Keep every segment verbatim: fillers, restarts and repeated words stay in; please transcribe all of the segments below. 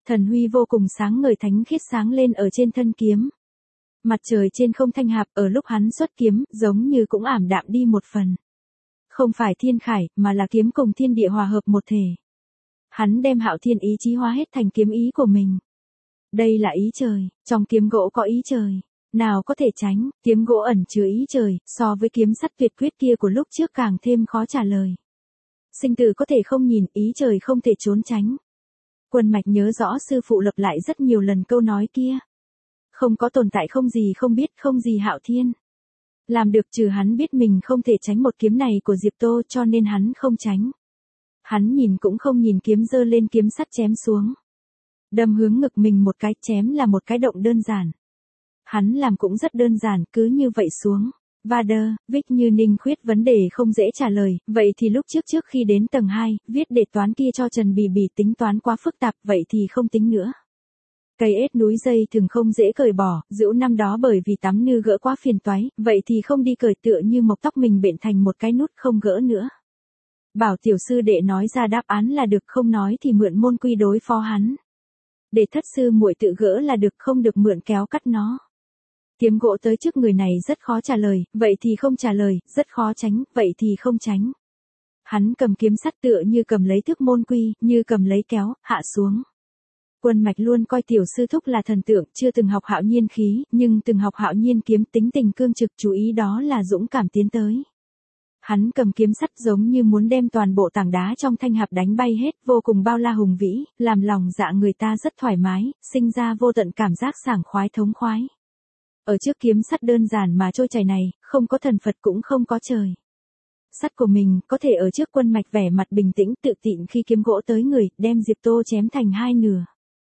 Thần huy vô cùng sáng ngời thánh khiết sáng lên ở trên thân kiếm. Mặt trời trên không thanh hạp ở lúc hắn xuất kiếm, giống như cũng ảm đạm đi một phần. Không phải thiên khải, mà là kiếm cùng thiên địa hòa hợp một thể. Hắn đem Hạo Thiên ý chí hóa hết thành kiếm ý của mình. Đây là ý trời, trong kiếm gỗ có ý trời. Nào có thể tránh, kiếm gỗ ẩn chứa ý trời, so với kiếm sắt tuyệt quyết kia của lúc trước càng thêm khó trả lời. Sinh tử có thể không nhìn, ý trời không thể trốn tránh. Quân Mạch nhớ rõ sư phụ lặp lại rất nhiều lần câu nói kia. Không có tồn tại không gì không biết, không gì Hạo Thiên. Làm được trừ hắn biết mình không thể tránh một kiếm này của Diệp Tô cho nên hắn không tránh. Hắn nhìn cũng không nhìn kiếm giơ lên kiếm sắt chém xuống. Đâm hướng ngực mình một cái chém là một cái động đơn giản. Hắn làm cũng rất đơn giản, cứ như vậy xuống. Vader, Vích Như Ninh khuyết vấn đề không dễ trả lời, vậy thì lúc trước trước khi đến tầng hai, viết đề toán kia cho Trần Bì Bì tính toán quá phức tạp, vậy thì không tính nữa. Cây ếch núi dây thường không dễ cởi bỏ, dĩu năm đó bởi vì tắm nư gỡ quá phiền toái, vậy thì không đi cởi tựa như mộc tóc mình bện thành một cái nút không gỡ nữa. Bảo tiểu sư đệ nói ra đáp án là được, không nói thì mượn môn quy đối phó hắn. Để thất sư muội tự gỡ là được, không được mượn kéo cắt nó. Kiếm gỗ tới trước người này rất khó trả lời, vậy thì không trả lời, rất khó tránh, vậy thì không tránh. Hắn cầm kiếm sắt tựa như cầm lấy thước môn quy, như cầm lấy kéo, hạ xuống. Quân Mạch luôn coi tiểu sư thúc là thần tượng, chưa từng học Hạo Nhiên khí, nhưng từng học Hạo Nhiên kiếm, tính tình cương trực, chú ý đó là dũng cảm tiến tới. Hắn cầm kiếm sắt giống như muốn đem toàn bộ tảng đá trong thanh hạp đánh bay hết, vô cùng bao la hùng vĩ, làm lòng dạ người ta rất thoải mái, sinh ra vô tận cảm giác sảng khoái thống khoái. Ở trước kiếm sắt đơn giản mà trôi chảy này, không có thần Phật cũng không có trời. Sắt của mình có thể ở trước Quân Mạch vẻ mặt bình tĩnh tự tịnh khi kiếm gỗ tới người, đem Diệp Tô chém thành hai nửa.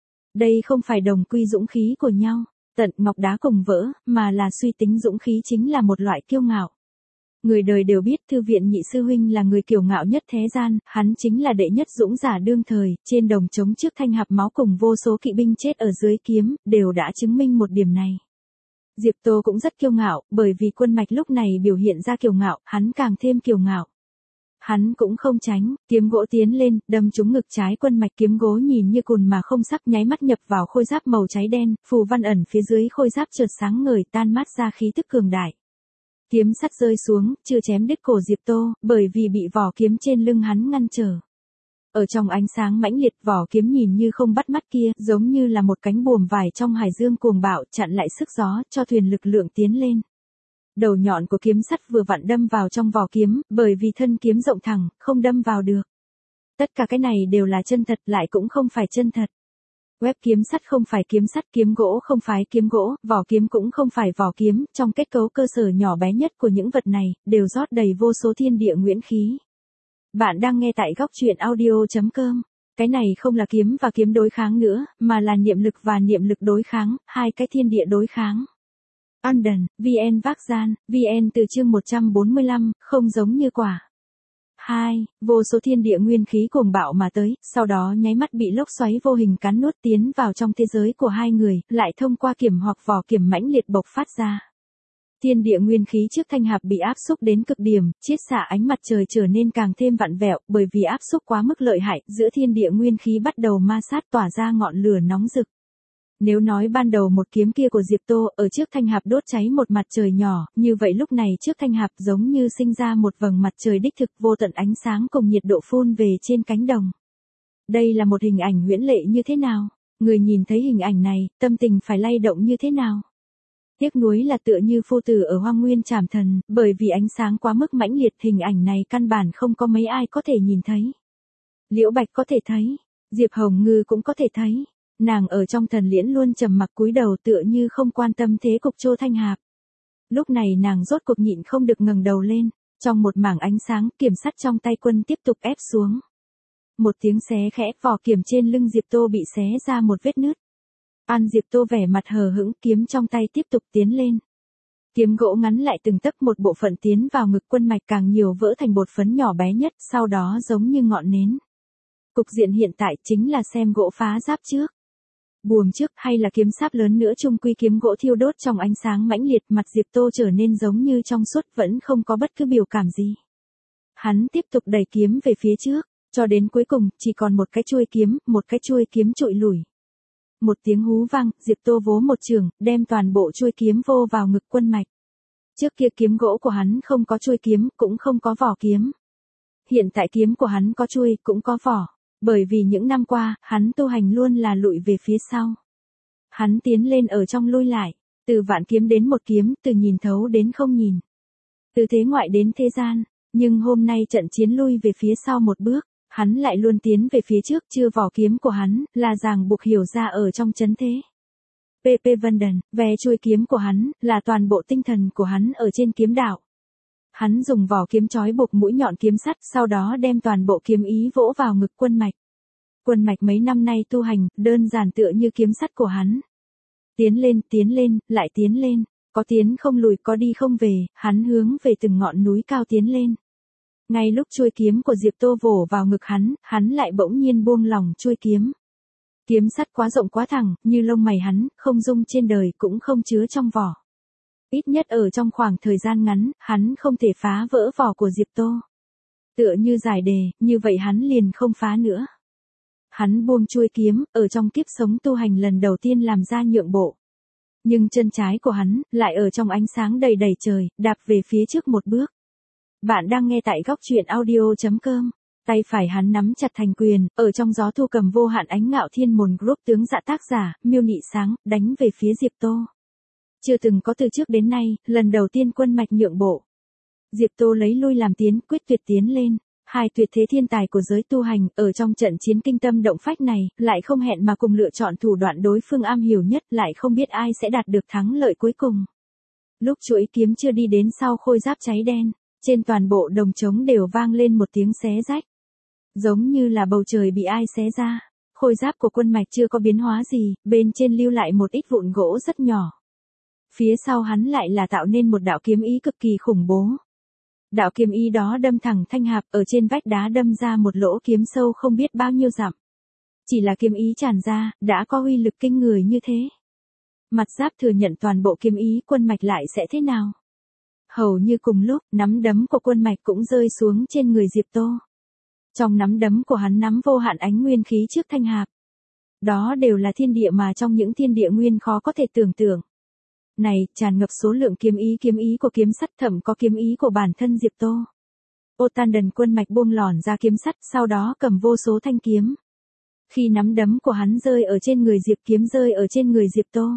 Đây không phải đồng quy dũng khí của nhau, tận ngọc đá cùng vỡ, mà là suy tính dũng khí chính là một loại kiêu ngạo. Người đời đều biết Thư Viện Nhị Sư Huynh là người kiêu ngạo nhất thế gian, hắn chính là đệ nhất dũng giả đương thời, trên đồng trống trước thanh hạp máu cùng vô số kỵ binh chết ở dưới kiếm, đều đã chứng minh một điểm này. Diệp Tô cũng rất kiêu ngạo, bởi vì Quân Mạch lúc này biểu hiện ra kiêu ngạo, hắn càng thêm kiêu ngạo. Hắn cũng không tránh, kiếm gỗ tiến lên, đâm trúng ngực trái Quân Mạch, kiếm gỗ nhìn như cùn mà không sắc, nháy mắt nhập vào khôi giáp màu cháy đen, phù văn ẩn phía dưới khôi giáp chợt sáng ngời, tan mát ra khí tức cường đại. Kiếm sắt rơi xuống, chưa chém đứt cổ Diệp Tô, bởi vì bị vỏ kiếm trên lưng hắn ngăn trở. Ở trong ánh sáng mãnh liệt, vỏ kiếm nhìn như không bắt mắt kia, giống như là một cánh buồm vải trong hải dương cuồng bạo, chặn lại sức gió, cho thuyền lực lượng tiến lên. Đầu nhọn của kiếm sắt vừa vặn đâm vào trong vỏ kiếm, bởi vì thân kiếm rộng thẳng, không đâm vào được. Tất cả cái này đều là chân thật, lại cũng không phải chân thật. Web kiếm sắt không phải kiếm sắt, kiếm gỗ không phải kiếm gỗ, vỏ kiếm cũng không phải vỏ kiếm, trong kết cấu cơ sở nhỏ bé nhất của những vật này, đều rót đầy vô số thiên địa nguyên khí. Bạn đang nghe tại góc truyện audio chấm com. Cái này không là kiếm và kiếm đối kháng nữa, mà là niệm lực và niệm lực đối kháng, hai cái thiên địa đối kháng. London, vê en Vác Gian, vê en từ chương một trăm bốn mươi lăm, không giống như quả. hai. Vô số thiên địa nguyên khí cuồng bạo mà tới, sau đó nháy mắt bị lốc xoáy vô hình cắn nuốt tiến vào trong thế giới của hai người, lại thông qua kiểm hoặc vỏ kiểm mãnh liệt bộc phát ra. Thiên địa nguyên khí trước thanh hạp bị áp xúc đến cực điểm, chiết xạ ánh mặt trời trở nên càng thêm vặn vẹo, bởi vì áp xúc quá mức lợi hại, giữa thiên địa nguyên khí bắt đầu ma sát tỏa ra ngọn lửa nóng rực. Nếu nói ban đầu một kiếm kia của Diệp Tô ở trước thanh hạp đốt cháy một mặt trời nhỏ, như vậy lúc này trước thanh hạp giống như sinh ra một vầng mặt trời đích thực, vô tận ánh sáng cùng nhiệt độ phun về trên cánh đồng. Đây là một hình ảnh huyễn lệ như thế nào? Người nhìn thấy hình ảnh này, tâm tình phải lay động như thế nào? Tiếc nuối là tựa như phu tử ở Hoang Nguyên Trảm Thần, bởi vì ánh sáng quá mức mãnh liệt, hình ảnh này căn bản không có mấy ai có thể nhìn thấy. Liễu Bạch có thể thấy, Diệp Hồng Ngư cũng có thể thấy. Nàng ở trong thần liễn luôn trầm mặc cúi đầu tựa như không quan tâm thế cục Chô Thanh Hạp. Lúc này nàng rốt cuộc nhịn không được ngẩng đầu lên, trong một mảng ánh sáng, kiểm sắt trong tay Quân tiếp tục ép xuống. Một tiếng xé khẽ, vỏ kiểm trên lưng Diệp Tô bị xé ra một vết nứt. An Diệp Tô vẻ mặt hờ hững, kiếm trong tay tiếp tục tiến lên. Kiếm gỗ ngắn lại từng tấc, một bộ phận tiến vào ngực Quân mạch càng nhiều vỡ thành bột phấn nhỏ bé nhất, sau đó giống như ngọn nến. Cục diện hiện tại chính là xem gỗ phá giáp trước, buồm trước hay là kiếm sáp lớn nữa, chung quy kiếm gỗ thiêu đốt trong ánh sáng mãnh liệt, mặt Diệp Tô trở nên giống như trong suốt, vẫn không có bất cứ biểu cảm gì. Hắn tiếp tục đẩy kiếm về phía trước, cho đến cuối cùng chỉ còn một cái chuôi kiếm, một cái chuôi kiếm trụi lủi. một tiếng hú vang, Diệp Tô vỗ một chưởng, đem toàn bộ chuôi kiếm vô vào ngực Quân Mạch. Trước kia kiếm gỗ của hắn không có chuôi kiếm, cũng không có vỏ kiếm. Hiện tại kiếm của hắn có chuôi, cũng có vỏ. Bởi vì những năm qua, hắn tu hành luôn là lùi về phía sau. Hắn tiến lên ở trong lui lại, từ vạn kiếm đến một kiếm, từ nhìn thấu đến không nhìn. Từ thế ngoại đến thế gian, nhưng hôm nay trận chiến lui về phía sau một bước, hắn lại luôn tiến về phía trước, chưa vỏ kiếm của hắn, là ràng buộc hiểu ra ở trong chấn thế. pê pê Vân Đần, ve chuôi kiếm của hắn, là toàn bộ tinh thần của hắn ở trên kiếm đạo. Hắn dùng vỏ kiếm trói buộc mũi nhọn kiếm sắt, sau đó đem toàn bộ kiếm ý vỗ vào ngực Quân Mạch. Quân Mạch mấy năm nay tu hành, đơn giản tựa như kiếm sắt của hắn. Tiến lên, tiến lên, lại tiến lên, có tiến không lùi, có đi không về, hắn hướng về từng ngọn núi cao tiến lên. Ngay lúc chuôi kiếm của Diệp Tô vỗ vào ngực hắn, hắn lại bỗng nhiên buông lỏng chuôi kiếm. Kiếm sắt quá rộng quá thẳng, như lông mày hắn, không dung trên đời cũng không chứa trong vỏ. Ít nhất ở trong khoảng thời gian ngắn, hắn không thể phá vỡ vỏ của Diệp Tô. Tựa như giải đề, như vậy hắn liền không phá nữa. Hắn buông chuôi kiếm, ở trong kiếp sống tu hành lần đầu tiên làm ra nhượng bộ. Nhưng chân trái của hắn, lại ở trong ánh sáng đầy đầy trời, đạp về phía trước một bước. Bạn đang nghe tại góc truyện audio chấm com. Tay phải hắn nắm chặt thành quyền, ở trong gió thu cầm vô hạn ánh ngạo thiên mồn group tướng dạ tác giả, miêu nị sáng, đánh về phía Diệp Tô. Chưa từng có từ trước đến nay, lần đầu tiên Quân Mạch nhượng bộ. Diệp Tô lấy lui làm tiến, quyết tuyệt tiến lên. Hai tuyệt thế thiên tài của giới tu hành, ở trong trận chiến kinh tâm động phách này, lại không hẹn mà cùng lựa chọn thủ đoạn đối phương am hiểu nhất, lại không biết ai sẽ đạt được thắng lợi cuối cùng. Lúc chuỗi kiếm chưa đi đến sau khôi giáp cháy đen, trên toàn bộ đồng trống đều vang lên một tiếng xé rách. Giống như là bầu trời bị ai xé ra. Khôi giáp của Quân Mạch chưa có biến hóa gì, bên trên lưu lại một ít vụn gỗ rất nhỏ. Phía sau hắn lại là tạo nên một đạo kiếm ý cực kỳ khủng bố. Đạo kiếm ý đó đâm thẳng thanh hạp, ở trên vách đá đâm ra một lỗ kiếm sâu không biết bao nhiêu dặm. Chỉ là kiếm ý tràn ra, đã có uy lực kinh người như thế. Mặt giáp thừa nhận toàn bộ kiếm ý Quân Mạch lại sẽ thế nào? Hầu như cùng lúc, nắm đấm của Quân Mạch cũng rơi xuống trên người Diệp Tô. Trong nắm đấm của hắn nắm vô hạn ánh nguyên khí trước thanh hạp. Đó đều là thiên địa mà trong những thiên địa nguyên khó có thể tưởng tượng. Này, tràn ngập số lượng kiếm ý kiếm ý của kiếm sắt, thậm có kiếm ý của bản thân Diệp Tô. Ô Tan Đần Quân Mạch buông lỏn ra kiếm sắt, sau đó cầm vô số thanh kiếm. Khi nắm đấm của hắn rơi ở trên người Diệp, kiếm rơi ở trên người Diệp Tô.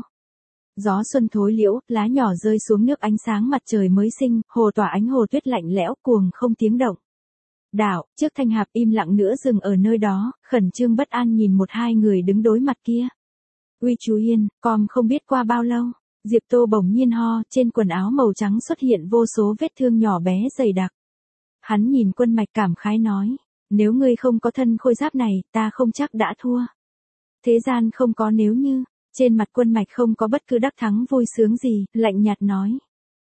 Gió xuân thối liễu, lá nhỏ rơi xuống nước, ánh sáng mặt trời mới sinh, hồ tỏa ánh hồ tuyết lạnh lẽo cuồng không tiếng động. Đạo, trước thanh hạp im lặng nữa dừng ở nơi đó, khẩn trương bất an nhìn một hai người đứng đối mặt kia. Uy chú Yên, com không biết qua bao lâu, Diệp Tô bỗng nhiên ho, trên quần áo màu trắng xuất hiện vô số vết thương nhỏ bé dày đặc. Hắn nhìn Quân Mạch cảm khái nói, nếu ngươi không có thân khôi giáp này, ta không chắc đã thua. Thế gian không có nếu như, trên mặt Quân Mạch không có bất cứ đắc thắng vui sướng gì, lạnh nhạt nói.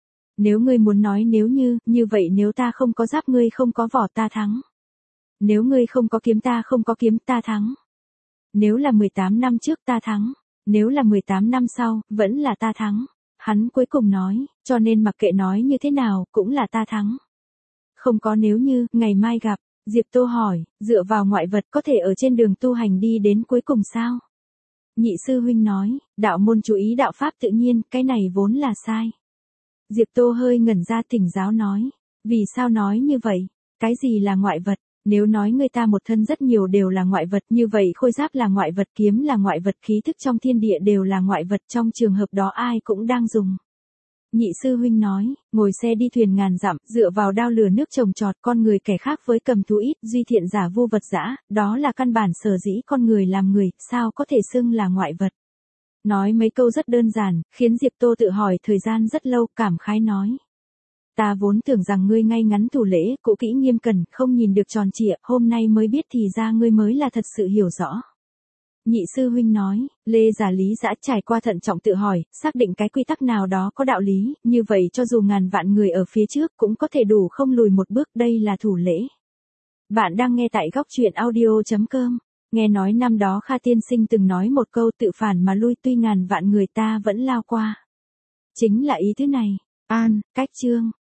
Nếu ngươi muốn nói nếu như, như vậy nếu ta không có giáp ngươi không có vỏ ta thắng. Nếu ngươi không có kiếm ta không có kiếm ta thắng. Nếu là mười tám năm trước ta thắng. Nếu là mười tám năm sau, vẫn là ta thắng. Hắn cuối cùng nói, cho nên mặc kệ nói như thế nào, cũng là ta thắng. Không có nếu như, ngày mai gặp, Diệp Tô hỏi, dựa vào ngoại vật có thể ở trên đường tu hành đi đến cuối cùng sao? Nhị sư huynh nói, đạo môn chú ý đạo pháp tự nhiên, cái này vốn là sai. Diệp Tô hơi ngẩn ra, thỉnh giáo nói, vì sao nói như vậy? Cái gì là ngoại vật? Nếu nói người ta một thân rất nhiều đều là ngoại vật, như vậy khôi giáp là ngoại vật, kiếm là ngoại vật, khí thức trong thiên địa đều là ngoại vật, trong trường hợp đó ai cũng đang dùng. Nhị sư huynh nói, ngồi xe đi thuyền ngàn dặm, dựa vào đao lửa nước trồng trọt, con người kẻ khác với cầm thú ít, duy thiện giả vô vật dã, đó là căn bản sở dĩ con người làm người, sao có thể xưng là ngoại vật. Nói mấy câu rất đơn giản, khiến Diệp Tô tự hỏi thời gian rất lâu, cảm khái nói. Ta vốn tưởng rằng ngươi ngay ngắn thủ lễ, cũ kỹ nghiêm cẩn, không nhìn được tròn trịa, hôm nay mới biết thì ra ngươi mới là thật sự hiểu rõ. Nhị sư huynh nói, Lê giả lý dã trải qua thận trọng tự hỏi, xác định cái quy tắc nào đó có đạo lý, như vậy cho dù ngàn vạn người ở phía trước cũng có thể đủ không lùi một bước, đây là thủ lễ. Bạn đang nghe tại góc truyện audio chấm com. Nghe nói năm đó Kha tiên sinh từng nói một câu tự phản mà lui, tuy ngàn vạn người ta vẫn lao qua. Chính là ý thứ này. An, cách chương.